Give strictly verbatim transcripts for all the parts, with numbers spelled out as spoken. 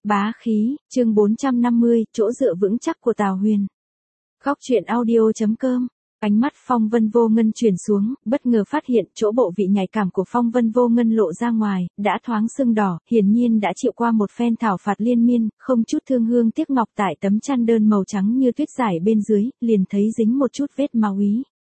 Bá khí, chương bốn trăm năm mươi, chỗ dựa vững chắc của Tào Huyền. Góc truyện audio.com. Ánh mắt Phong Vân Vô Ngân chuyển xuống, bất ngờ phát hiện chỗ bộ vị nhạy cảm của Phong Vân Vô Ngân lộ ra ngoài, đã thoáng sưng đỏ, hiển nhiên đã chịu qua một phen thảo phạt liên miên, không chút thương hương tiếc ngọc tại tấm chăn đơn màu trắng như tuyết rải bên dưới, liền thấy dính một chút vết máu ý.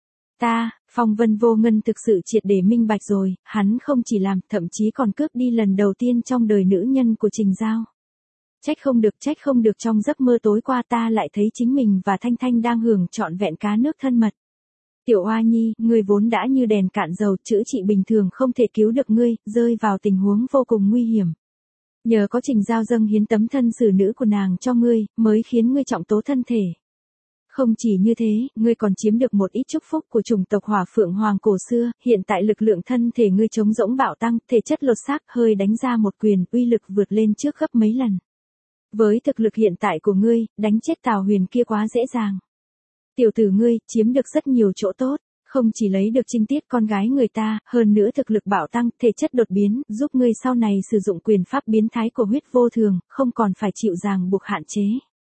Ta, Phong Vân Vô Ngân thực sự triệt để minh bạch rồi, hắn không chỉ làm, thậm chí còn cướp đi lần đầu tiên trong đời nữ nhân của Trình Giao. Trách không được, trách không được trong giấc mơ tối qua ta lại thấy chính mình và Thanh Thanh đang hưởng trọn vẹn cá nước thân mật. Tiểu Oa Nhi, ngươi vốn đã như đèn cạn dầu, chữa trị bình thường không thể cứu được ngươi, rơi vào tình huống vô cùng nguy hiểm. Nhờ có Trình Giao dâng hiến tấm thân xử nữ của nàng cho ngươi, mới khiến ngươi trọng tố thân thể. Không chỉ như thế, ngươi còn chiếm được một ít chúc phúc của chủng tộc Hỏa Phượng Hoàng cổ xưa, hiện tại lực lượng thân thể ngươi trống rỗng bạo tăng, thể chất lột xác, hơi đánh ra một quyền, uy lực vượt lên trước gấp mấy lần. Với thực lực hiện tại của ngươi, đánh chết Tào Huyền kia quá dễ dàng. Tiểu tử ngươi, chiếm được rất nhiều chỗ tốt, không chỉ lấy được trinh tiết con gái người ta, hơn nữa thực lực bạo tăng, thể chất đột biến, giúp ngươi sau này sử dụng quyền pháp biến thái của huyết vô thường, không còn phải chịu ràng buộc hạn chế.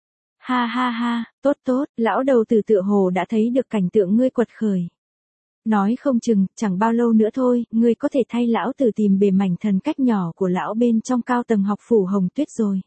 Ha ha ha, tốt tốt, lão đầu tử tựa hồ đã thấy được cảnh tượng ngươi quật khởi. Nói không chừng, chẳng bao lâu nữa thôi, ngươi có thể thay lão tử tìm bề mảnh thần cách nhỏ của lão bên trong cao tầng học phủ Hồng Tuyết rồi.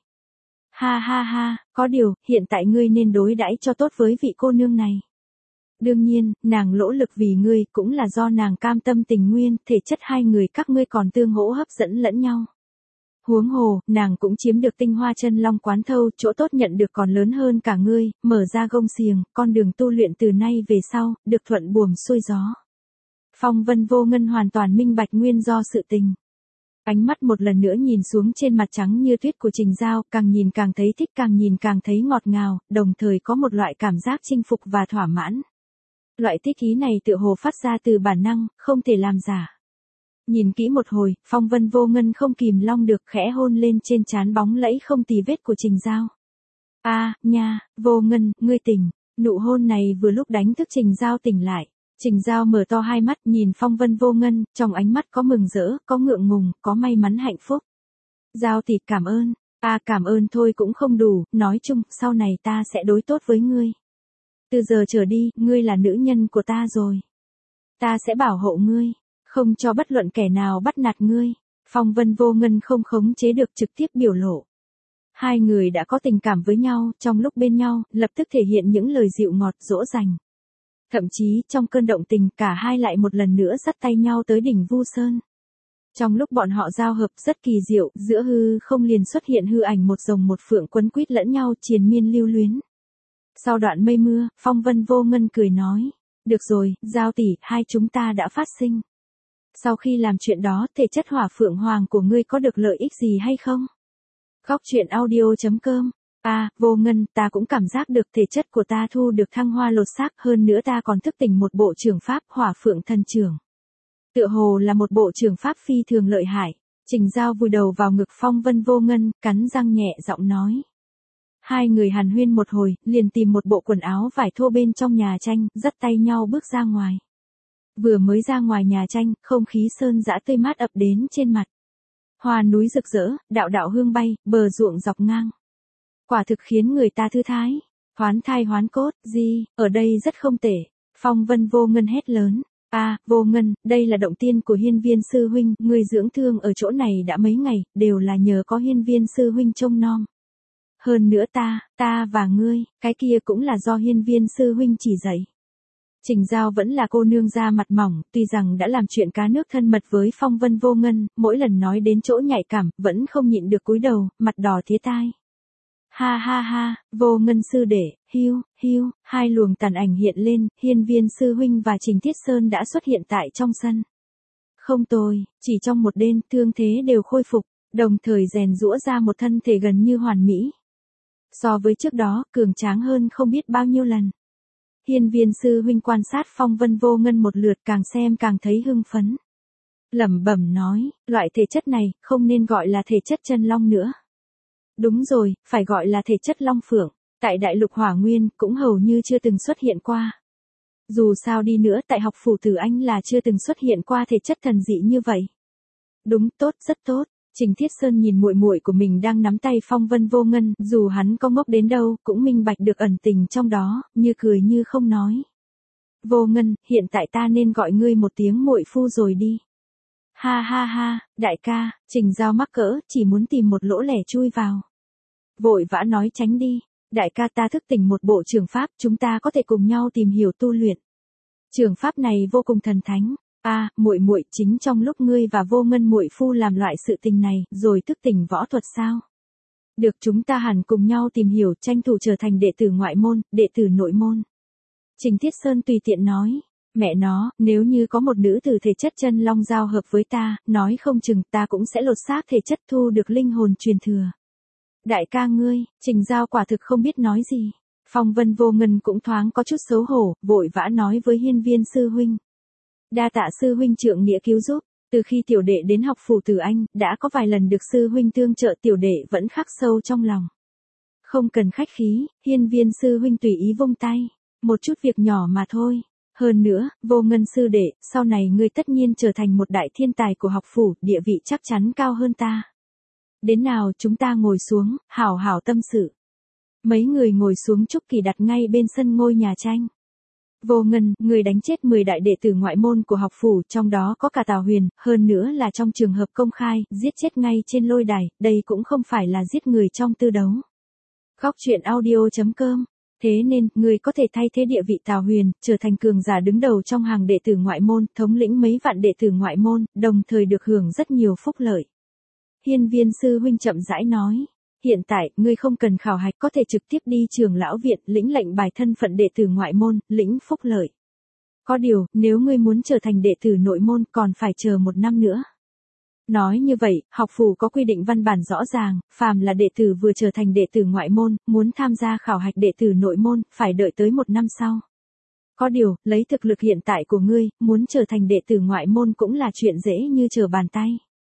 Ha ha ha, có điều, hiện tại ngươi nên đối đãi cho tốt với vị cô nương này. Đương nhiên, nàng nỗ lực vì ngươi cũng là do nàng cam tâm tình nguyên, thể chất hai người các ngươi còn tương hỗ hấp dẫn lẫn nhau. Huống hồ, nàng cũng chiếm được tinh hoa chân long quán thâu, chỗ tốt nhận được còn lớn hơn cả ngươi, mở ra gông xiềng, con đường tu luyện từ nay về sau, được thuận buồm xuôi gió. Phong Vân Vô Ngân hoàn toàn minh bạch nguyên do sự tình. Ánh mắt một lần nữa nhìn xuống trên mặt trắng như tuyết của Trình Giao, càng nhìn càng thấy thích, càng nhìn càng thấy ngọt ngào, đồng thời có một loại cảm giác chinh phục và thỏa mãn. Loại thích ý này tựa hồ phát ra từ bản năng, không thể làm giả. Nhìn kỹ một hồi, Phong Vân Vô Ngân không kìm long được khẽ hôn lên trên trán bóng lẫy không tì vết của Trình Giao. A, à, nha, Vô Ngân, ngươi tỉnh. Nụ hôn này vừa lúc đánh thức Trình Giao tỉnh lại. Trình Giao mở to hai mắt nhìn Phong Vân Vô Ngân, trong ánh mắt có mừng rỡ, có ngượng ngùng, có may mắn hạnh phúc. Giao tỷ cảm ơn. A à, cảm ơn thôi cũng không đủ, nói chung, sau này ta sẽ đối tốt với ngươi. Từ giờ trở đi, ngươi là nữ nhân của ta rồi. Ta sẽ bảo hộ ngươi. Không cho bất luận kẻ nào bắt nạt ngươi. Phong Vân Vô Ngân không khống chế được trực tiếp biểu lộ. Hai người đã có tình cảm với nhau, trong lúc bên nhau, lập tức thể hiện những lời dịu ngọt dỗ dành. Thậm chí, trong cơn động tình, cả hai lại một lần nữa dắt tay nhau tới đỉnh Vu Sơn. Trong lúc bọn họ giao hợp rất kỳ diệu, giữa hư không liền xuất hiện hư ảnh một rồng một phượng quấn quýt lẫn nhau triền miên lưu luyến. Sau đoạn mây mưa, Phong Vân Vô Ngân cười nói, được rồi, Giao tỷ, hai chúng ta đã phát sinh. Sau khi làm chuyện đó, thể chất Hỏa Phượng Hoàng của ngươi có được lợi ích gì hay không? Góc truyện audio.com. À, Vô Ngân, ta cũng cảm giác được thể chất của ta thu được thăng hoa lột xác, hơn nữa ta còn thức tỉnh một bộ trưởng pháp Hỏa Phượng Thần Trưởng. Tựa hồ là một bộ trưởng pháp phi thường lợi hại. Trình Giao vùi đầu vào ngực Phong Vân Vô Ngân, cắn răng nhẹ giọng nói. Hai người hàn huyên một hồi, liền tìm một bộ quần áo vải thô bên trong nhà tranh, dắt tay nhau bước ra ngoài. Vừa mới ra ngoài nhà tranh, không khí sơn dã tươi mát ập đến trên mặt. Hoa núi rực rỡ, đạo đạo hương bay, bờ ruộng dọc ngang. Quả thực khiến người ta thư thái. Hoán thai hoán cốt, gì, ở đây rất không tệ. Phong Vân Vô Ngân hét lớn. A, à, Vô Ngân, đây là động tiên của Hiên Viên sư huynh, người dưỡng thương ở chỗ này đã mấy ngày, đều là nhờ có Hiên Viên sư huynh trông nom. Hơn nữa ta, ta và ngươi, cái kia cũng là do Hiên Viên sư huynh chỉ dạy. Trình Giao vẫn là cô nương da mặt mỏng, tuy rằng đã làm chuyện cá nước thân mật với Phong Vân Vô Ngân, mỗi lần nói đến chỗ nhạy cảm, vẫn không nhịn được cúi đầu, mặt đỏ tía tai. Ha ha ha, Vô Ngân sư đệ, hiu, hiu, hai luồng tàn ảnh hiện lên, Hiên Viên sư huynh và Trình Thiết Sơn đã xuất hiện tại trong sân. Không tồi, chỉ trong một đêm, thương thế đều khôi phục, đồng thời rèn giũa ra một thân thể gần như hoàn mỹ. So với trước đó, cường tráng hơn không biết bao nhiêu lần. Hiên Viên sư huynh quan sát Phong Vân Vô Ngân một lượt, càng xem càng thấy hưng phấn. Lẩm bẩm nói, loại thể chất này, không nên gọi là thể chất chân long nữa. Đúng rồi, phải gọi là thể chất long phượng, tại đại lục Hỏa Nguyên, cũng hầu như chưa từng xuất hiện qua. Dù sao đi nữa, tại học phủ Tử Anh là chưa từng xuất hiện qua thể chất thần dị như vậy. Đúng, tốt, rất tốt. Trình Thiết Sơn nhìn muội muội của mình đang nắm tay Phong Vân Vô Ngân, dù hắn có ngốc đến đâu, cũng minh bạch được ẩn tình trong đó, như cười như không nói. Vô Ngân, hiện tại ta nên gọi ngươi một tiếng muội phu rồi đi. Ha ha ha, đại ca, Trình Giao mắc cỡ, chỉ muốn tìm một lỗ lẻ chui vào. Vội vã nói tránh đi, đại ca ta thức tỉnh một bộ trường pháp, chúng ta có thể cùng nhau tìm hiểu tu luyện. Trường pháp này vô cùng thần thánh. A, à, muội muội, chính trong lúc ngươi và Vô Ngân muội phu làm loại sự tình này, rồi thức tỉnh võ thuật sao? Được, chúng ta hẳn cùng nhau tìm hiểu, tranh thủ trở thành đệ tử ngoại môn, đệ tử nội môn. Trình Thiết Sơn tùy tiện nói, mẹ nó, nếu như có một nữ tử thể chất chân long giao hợp với ta, nói không chừng ta cũng sẽ lột xác thể chất thu được linh hồn truyền thừa. Đại ca ngươi, Trình Giao quả thực không biết nói gì. Phong Vân Vô Ngân cũng thoáng có chút xấu hổ, vội vã nói với Hiên Viên sư huynh. Đa tạ sư huynh trượng nghĩa cứu giúp, từ khi tiểu đệ đến học phủ Từ Anh, đã có vài lần được sư huynh tương trợ, tiểu đệ vẫn khắc sâu trong lòng. Không cần khách khí, Hiên Viên sư huynh tùy ý vung tay, một chút việc nhỏ mà thôi. Hơn nữa, Vô Ngân sư đệ, sau này ngươi tất nhiên trở thành một đại thiên tài của học phủ, địa vị chắc chắn cao hơn ta. Đến nào chúng ta ngồi xuống, hảo hảo tâm sự. Mấy người ngồi xuống, Trúc Kỳ đặt ngay bên sân ngôi nhà tranh. Vô Ngân, người đánh chết mười đại đệ tử ngoại môn của học phủ, trong đó có cả Tào Huyền, hơn nữa là trong trường hợp công khai, giết chết ngay trên lôi đài, đây cũng không phải là giết người trong tư đấu. Góc truyện audio chấm com. Thế nên, người có thể thay thế địa vị Tào Huyền, trở thành cường giả đứng đầu trong hàng đệ tử ngoại môn, thống lĩnh mấy vạn đệ tử ngoại môn, đồng thời được hưởng rất nhiều phúc lợi. Hiên Viên sư huynh chậm rãi nói. Hiện tại, ngươi không cần khảo hạch, có thể trực tiếp đi Trường Lão Viện, lĩnh lệnh bài thân phận đệ tử ngoại môn, lĩnh phúc lợi. Có điều, nếu ngươi muốn trở thành đệ tử nội môn, còn phải chờ một năm nữa. Nói như vậy, học phủ có quy định văn bản rõ ràng, phàm là đệ tử vừa trở thành đệ tử ngoại môn, muốn tham gia khảo hạch đệ tử nội môn, phải đợi tới một năm sau. Có điều, lấy thực lực hiện tại của ngươi, muốn trở thành đệ tử ngoại môn cũng là chuyện dễ như trở bàn tay.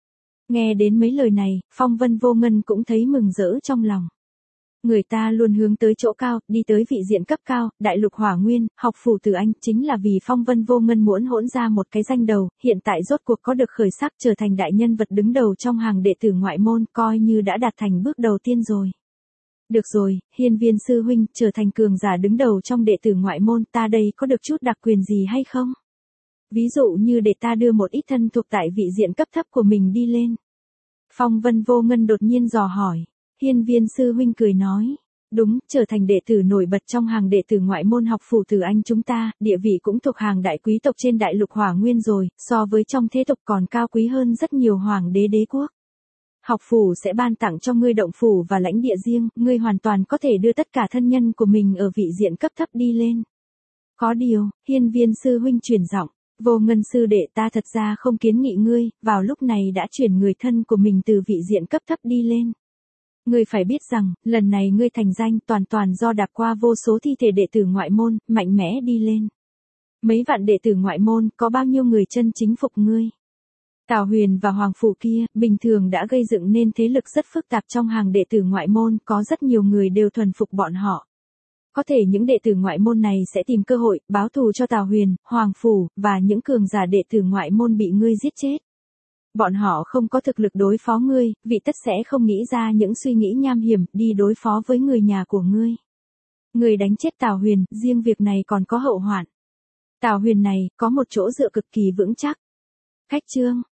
Nghe đến mấy lời này, Phong Vân Vô Ngân cũng thấy mừng rỡ trong lòng. Người ta luôn hướng tới chỗ cao, đi tới vị diện cấp cao, đại lục hỏa nguyên, học phủ Từ Anh, chính là vì Phong Vân Vô Ngân muốn hỗn ra một cái danh đầu, hiện tại rốt cuộc có được khởi sắc trở thành đại nhân vật đứng đầu trong hàng đệ tử ngoại môn, coi như đã đạt thành bước đầu tiên rồi. Được rồi, Hiên Viên sư huynh, trở thành cường giả đứng đầu trong đệ tử ngoại môn, ta đây có được chút đặc quyền gì hay không? Ví dụ như để ta đưa một ít thân thuộc tại vị diện cấp thấp của mình đi lên. Phong Vân Vô Ngân đột nhiên dò hỏi. Hiên Viên sư huynh cười nói. Đúng, trở thành đệ tử nổi bật trong hàng đệ tử ngoại môn học phủ Từ Anh chúng ta, địa vị cũng thuộc hàng đại quý tộc trên đại lục hỏa nguyên rồi, so với trong thế tộc còn cao quý hơn rất nhiều hoàng đế đế quốc. Học phủ sẽ ban tặng cho ngươi động phủ và lãnh địa riêng, ngươi hoàn toàn có thể đưa tất cả thân nhân của mình ở vị diện cấp thấp đi lên. Có điều, Hiên Viên sư huynh chuyển giọng. Vô Ngân sư đệ, ta thật ra không kiến nghị ngươi, vào lúc này đã chuyển người thân của mình từ vị diện cấp thấp đi lên. Ngươi phải biết rằng, lần này ngươi thành danh toàn toàn do đạp qua vô số thi thể đệ tử ngoại môn, mạnh mẽ đi lên. Mấy vạn đệ tử ngoại môn, có bao nhiêu người chân chính phục ngươi? Tào Huyền và Hoàng Phủ kia, bình thường đã gây dựng nên thế lực rất phức tạp trong hàng đệ tử ngoại môn, có rất nhiều người đều thuần phục bọn họ. Có thể những đệ tử ngoại môn này sẽ tìm cơ hội, báo thù cho Tào Huyền, Hoàng Phủ, và những cường giả đệ tử ngoại môn bị ngươi giết chết. Bọn họ không có thực lực đối phó ngươi, vị tất sẽ không nghĩ ra những suy nghĩ nham hiểm, đi đối phó với người nhà của ngươi. Ngươi đánh chết Tào Huyền, riêng việc này còn có hậu hoạn. Tào Huyền này, có một chỗ dựa cực kỳ vững chắc. Cách chương.